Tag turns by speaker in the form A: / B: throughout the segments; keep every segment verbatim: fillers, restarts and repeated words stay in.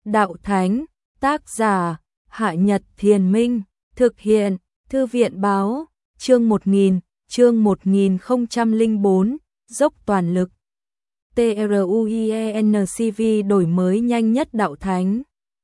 A: Đạo Thánh, tác giả, Hạ Nhật Thiền Minh, thực hiện, Thư viện báo, chương một nghìn, chương một nghìn không trăm lẻ bốn, dốc toàn lực. TRUIENCV đổi mới nhanh nhất Đạo Thánh.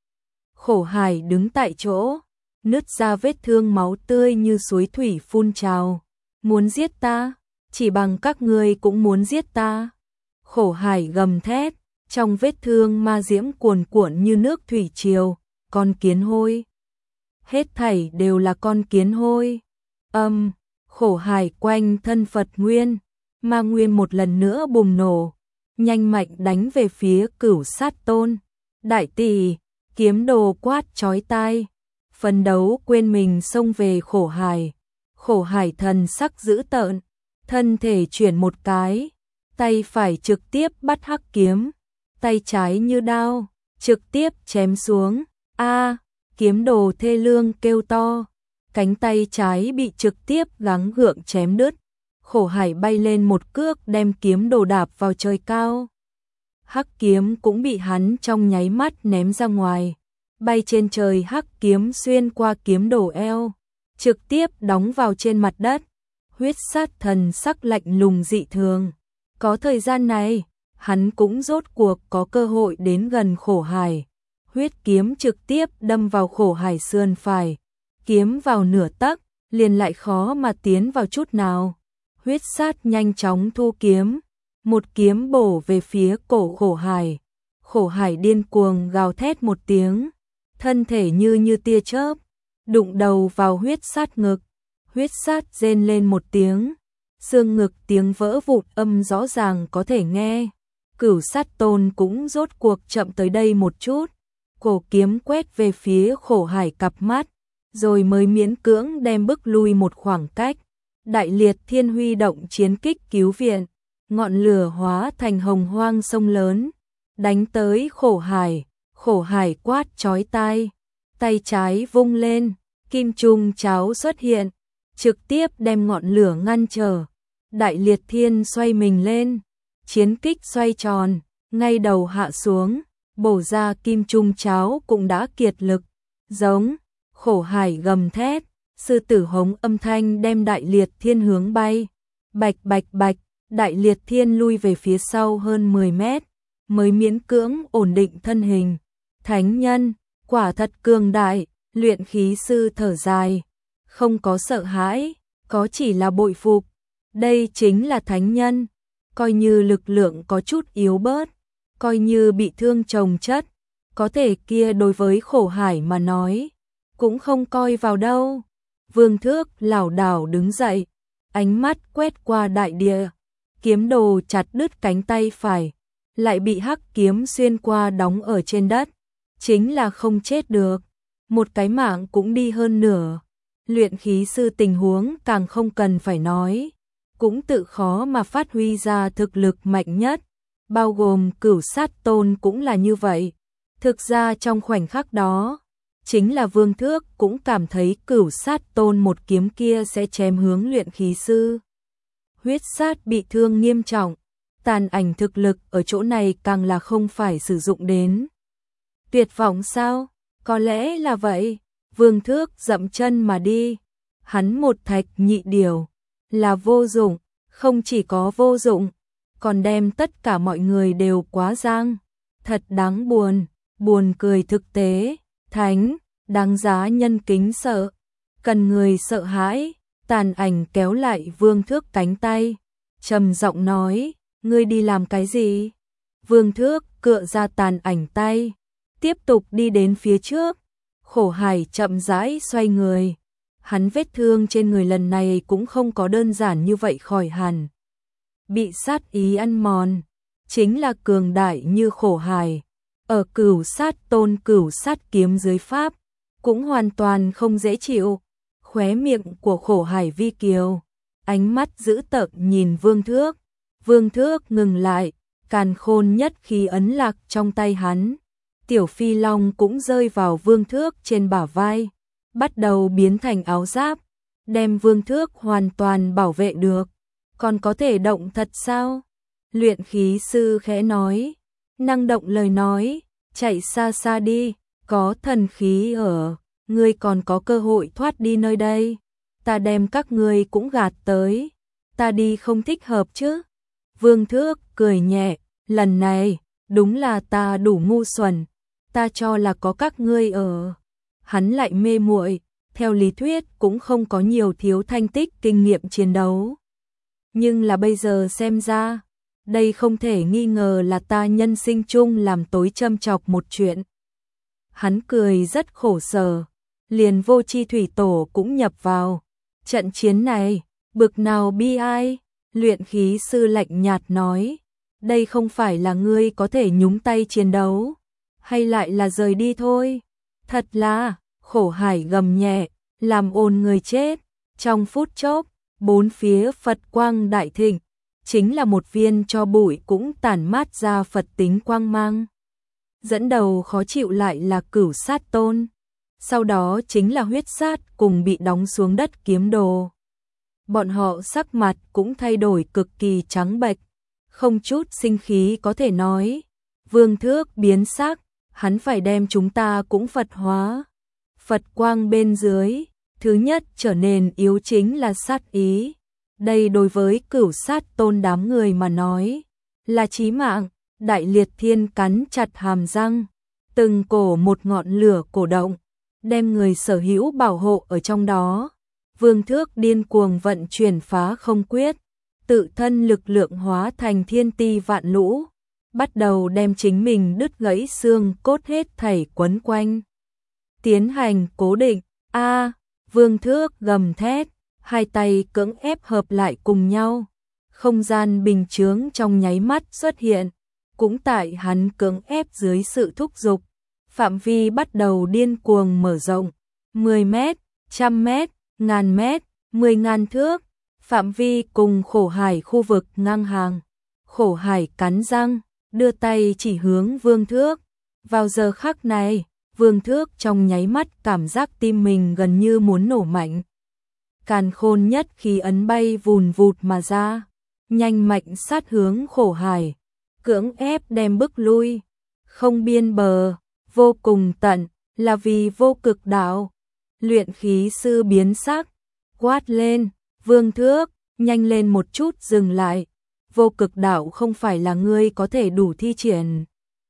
A: Khổ Hải đứng tại chỗ, nứt ra vết thương máu tươi như suối thủy phun trào. Muốn giết ta, chỉ bằng các ngươi cũng muốn giết ta. Khổ Hải gầm thét, trong vết thương ma diễm cuồn cuộn như nước thủy triều, con kiến hôi. Hết thảy đều là con kiến hôi. Âm, Khổ Hải quanh thân Phật Nguyên, ma nguyên một lần nữa bùng nổ, nhanh mạnh đánh về phía Cửu Sát Tôn. Đại tỷ, kiếm đồ quát chói tai, phấn đấu quên mình xông về Khổ Hải. Khổ Hải thần sắc dữ tợn, thân thể chuyển một cái, tay phải trực tiếp bắt hắc kiếm, tay trái như đao, trực tiếp chém xuống. A, kiếm đồ thê lương kêu to, cánh tay trái bị trực tiếp gắng gượng chém đứt. Khổ Hải bay lên một cước đem kiếm đồ đạp vào trời cao. Hắc kiếm cũng bị hắn trong nháy mắt ném ra ngoài, bay trên trời, hắc kiếm xuyên qua kiếm đồ eo, trực tiếp đóng vào trên mặt đất. Huyết Sát thần sắc lạnh lùng dị thường. Có thời gian này, hắn cũng rốt cuộc có cơ hội đến gần Khổ Hải. Huyết kiếm trực tiếp đâm vào Khổ Hải sườn phải, kiếm vào nửa tấc, liền lại khó mà tiến vào chút nào. Huyết Sát nhanh chóng thu kiếm, một kiếm bổ về phía cổ Khổ Hải. Khổ Hải điên cuồng gào thét một tiếng, thân thể như như tia chớp, đụng đầu vào Huyết Sát ngực. Huyết Sát rên lên một tiếng, xương ngực tiếng vỡ vụn âm rõ ràng có thể nghe. Cửu Sát Tôn cũng rốt cuộc chậm tới đây một chút, cổ kiếm quét về phía Khổ Hải cặp mắt, rồi mới miễn cưỡng đem bức lui một khoảng cách. Đại Liệt Thiên huy động chiến kích cứu viện, ngọn lửa hóa thành hồng hoang sông lớn, đánh tới Khổ Hải. Khổ Hải quát chói tai, tay trái vung lên, kim trung cháo xuất hiện, trực tiếp đem ngọn lửa ngăn trở. Đại Liệt Thiên xoay mình lên, chiến kích xoay tròn, ngay đầu hạ xuống, bổ ra kim trung cháo cũng đã kiệt lực. Giống, Khổ Hải gầm thét, sư tử hống âm thanh đem Đại Liệt Thiên hướng bay. Bạch bạch bạch, Đại Liệt Thiên lui về phía sau hơn mười mét, mới miễn cưỡng ổn định thân hình. Thánh nhân, quả thật cường đại. Luyện khí sư thở dài, không có sợ hãi, có chỉ là bội phục. Đây chính là thánh nhân, coi như lực lượng có chút yếu bớt, coi như bị thương chồng chất, có thể kia đối với Khổ Hải mà nói, cũng không coi vào đâu. Vương Thước lảo đảo đứng dậy, ánh mắt quét qua đại địa, kiếm đồ chặt đứt cánh tay phải, lại bị hắc kiếm xuyên qua đóng ở trên đất, chính là không chết được, một cái mạng cũng đi hơn nửa. Luyện khí sư tình huống càng không cần phải nói, cũng tự khó mà phát huy ra thực lực mạnh nhất, bao gồm Cửu Sát Tôn cũng là như vậy. Thực ra trong khoảnh khắc đó, chính là Vương Thước cũng cảm thấy Cửu Sát Tôn một kiếm kia sẽ chém hướng luyện khí sư. Huyết Sát bị thương nghiêm trọng, tàn ảnh thực lực ở chỗ này càng là không phải sử dụng đến. Tuyệt vọng sao? Có lẽ là vậy. Vương Thước dậm chân mà đi. Hắn một thạch nhị điều, là vô dụng, không chỉ có vô dụng, còn đem tất cả mọi người đều quá giang. Thật đáng buồn, buồn cười thực tế. Thánh, đáng giá nhân kính sợ, cần người sợ hãi. Tàn ảnh kéo lại Vương Thước cánh tay, trầm giọng nói, ngươi đi làm cái gì? Vương Thước cựa ra tàn ảnh tay, tiếp tục đi đến phía trước. Khổ Hải chậm rãi xoay người, hắn vết thương trên người lần này cũng không có đơn giản như vậy khỏi hẳn. Bị sát ý ăn mòn, chính là cường đại như Khổ Hải, ở Cửu Sát Tôn Cửu Sát kiếm dưới pháp, cũng hoàn toàn không dễ chịu. Khóe miệng của Khổ Hải vi kiều, ánh mắt dữ tợn nhìn Vương Thước. Vương Thước ngừng lại, càn khôn nhất khí ấn lạc trong tay hắn. Tiểu Phi Long cũng rơi vào Vương Thước trên bả vai, bắt đầu biến thành áo giáp, đem Vương Thước hoàn toàn bảo vệ được. Còn có thể động thật sao? Luyện khí sư khẽ nói, năng động lời nói, chạy xa xa đi, có thần khí ở, ngươi còn có cơ hội thoát đi nơi đây. Ta đem các ngươi cũng gạt tới, ta đi không thích hợp chứ. Vương Thước cười nhẹ, lần này, đúng là ta đủ ngu xuẩn, ta cho là có các ngươi ở. Hắn lại mê muội, theo lý thuyết cũng không có nhiều thiếu thanh tích kinh nghiệm chiến đấu. Nhưng là bây giờ xem ra, đây không thể nghi ngờ là ta nhân sinh chung làm tối châm chọc một chuyện. Hắn cười rất khổ sở, liền Vô Chi Thủy Tổ cũng nhập vào. Trận chiến này, bực nào bi ai, luyện khí sư lạnh nhạt nói, đây không phải là ngươi có thể nhúng tay chiến đấu, hay lại là rời đi thôi. Thật là, Khổ Hải gầm nhẹ, làm ồn người chết, trong phút chốc, bốn phía Phật quang đại thịnh, chính là một viên cho bụi cũng tản mát ra Phật tính quang mang. Dẫn đầu khó chịu lại là Cửu Sát Tôn, sau đó chính là Huyết Sát cùng bị đóng xuống đất kiếm đồ. Bọn họ sắc mặt cũng thay đổi cực kỳ trắng bệch, không chút sinh khí có thể nói. Vương Thước biến sắc, hắn phải đem chúng ta cũng Phật hóa. Phật quang bên dưới, thứ nhất trở nên yếu chính là sát ý. Đây đối với Cửu Sát Tôn đám người mà nói, là chí mạng. Đại Liệt Thiên cắn chặt hàm răng, từng cổ một ngọn lửa cổ động, đem người sở hữu bảo hộ ở trong đó. Vương Thước điên cuồng vận chuyển phá không quyết, tự thân lực lượng hóa thành thiên ti vạn lũ, bắt đầu đem chính mình đứt gãy xương cốt hết thảy quấn quanh. Tiến hành cố định, a Vương Thước gầm thét, hai tay cưỡng ép hợp lại cùng nhau. Không gian bình chướng trong nháy mắt xuất hiện, cũng tại hắn cưỡng ép dưới sự thúc giục, phạm vi bắt đầu điên cuồng mở rộng, mười mét, trăm mét, ngàn mét, mười ngàn thước, phạm vi cùng Khổ Hải khu vực ngang hàng. Khổ Hải cắn răng, đưa tay chỉ hướng Vương Thước. Vào giờ khắc này, Vương Thước trong nháy mắt cảm giác tim mình gần như muốn nổ mạnh. Càn Khôn Nhất khí ấn bay vùn vụt mà ra, nhanh mạnh sát hướng Khổ Hải, cưỡng ép đem bức lui. Không biên bờ, vô cùng tận, là vì vô cực đạo. Luyện khí sư biến sắc, quát lên, Vương Thước, nhanh lên một chút dừng lại. Vô cực đạo không phải là ngươi có thể đủ thi triển.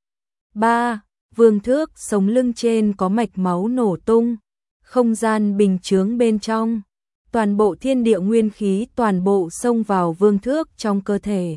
A: ba. Vương Thước sống lưng trên có mạch máu nổ tung, không gian bình chướng bên trong, toàn bộ thiên địa nguyên khí toàn bộ xông vào Vương Thước trong cơ thể.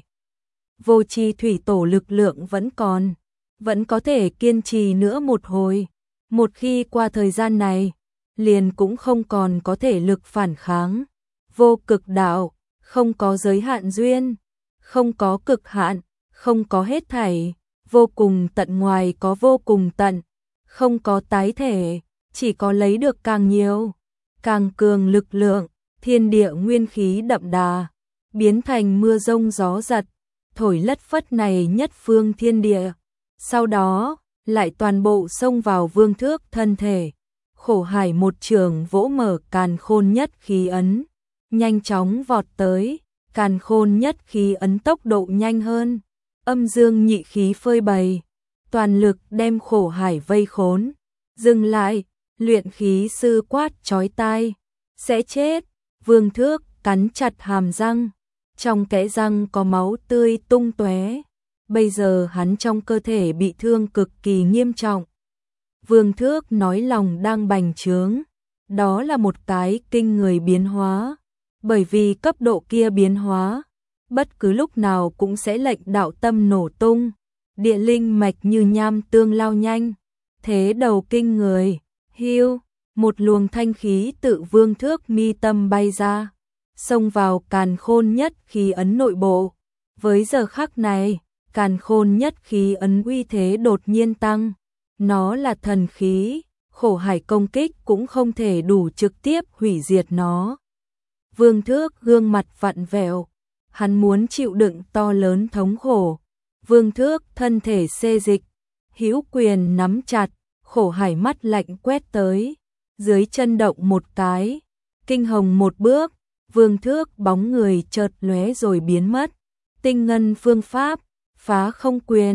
A: Vô Chi Thủy Tổ lực lượng vẫn còn, vẫn có thể kiên trì nữa một hồi. Một khi qua thời gian này, liền cũng không còn có thể lực phản kháng. Vô cực đạo, không có giới hạn duyên, không có cực hạn, không có hết thảy, vô cùng tận ngoài có vô cùng tận, không có tái thể, chỉ có lấy được càng nhiều, càng cường lực lượng, thiên địa nguyên khí đậm đà, biến thành mưa rông gió giật, thổi lất phất này nhất phương thiên địa. Sau đó, lại toàn bộ xông vào Vương Thước thân thể. Khổ Hải một trường vỗ mở Càn Khôn Nhất khí ấn, nhanh chóng vọt tới. Càn Khôn Nhất khí ấn tốc độ nhanh hơn, âm dương nhị khí phơi bày, toàn lực đem Khổ Hải vây khốn. Dừng lại, luyện khí sư quát chói tai, sẽ chết. Vương Thước cắn chặt hàm răng, trong kẽ răng có máu tươi tung tóe. Bây giờ hắn trong cơ thể bị thương cực kỳ nghiêm trọng. Vương Thước nói lòng đang bành trướng, đó là một cái kinh người biến hóa, bởi vì cấp độ kia biến hóa, bất cứ lúc nào cũng sẽ lệnh đạo tâm nổ tung, địa linh mạch như nham tương lao nhanh, thế đầu kinh người. Hiu, một luồng thanh khí tự Vương Thước mi tâm bay ra, xông vào Càn Khôn Nhất khí ấn nội bộ. Với giờ khắc này, Càn Khôn Nhất khí ấn uy thế đột nhiên tăng, nó là thần khí, Khổ Hải công kích cũng không thể đủ trực tiếp hủy diệt nó. Vương Thước gương mặt vặn vẹo, hắn muốn chịu đựng to lớn thống khổ. Vương Thước thân thể xê dịch, hữu quyền nắm chặt, Khổ Hải mắt lạnh quét tới, dưới chân động một cái, kinh hồng một bước, Vương Thước bóng người chợt lóe rồi biến mất. Tinh ngân phương pháp, phá không quyền,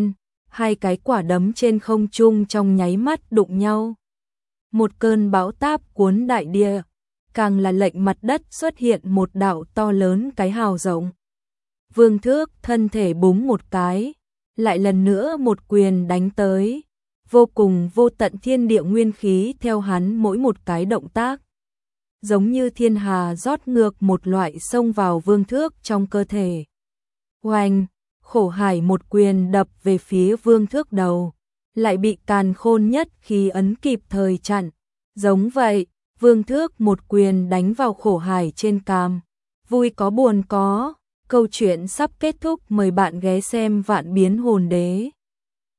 A: hai cái quả đấm trên không trung trong nháy mắt đụng nhau. Một cơn bão táp cuốn đại địa, càng là lệnh mặt đất xuất hiện một đạo to lớn cái hào rộng. Vương Thước thân thể búng một cái, lại lần nữa một quyền đánh tới, vô cùng vô tận thiên địa nguyên khí theo hắn mỗi một cái động tác. Giống như thiên hà rót ngược một loại xông vào Vương Thước trong cơ thể. Oanh, Khổ Hải một quyền đập về phía Vương Thước đầu, lại bị Càn Khôn nhất khí ấn kịp thời chặn. Giống vậy, Vương Thước một quyền đánh vào Khổ Hải trên cằm. Vui có buồn có, câu chuyện sắp kết thúc, mời bạn ghé xem Vạn Biến Hồn Đế.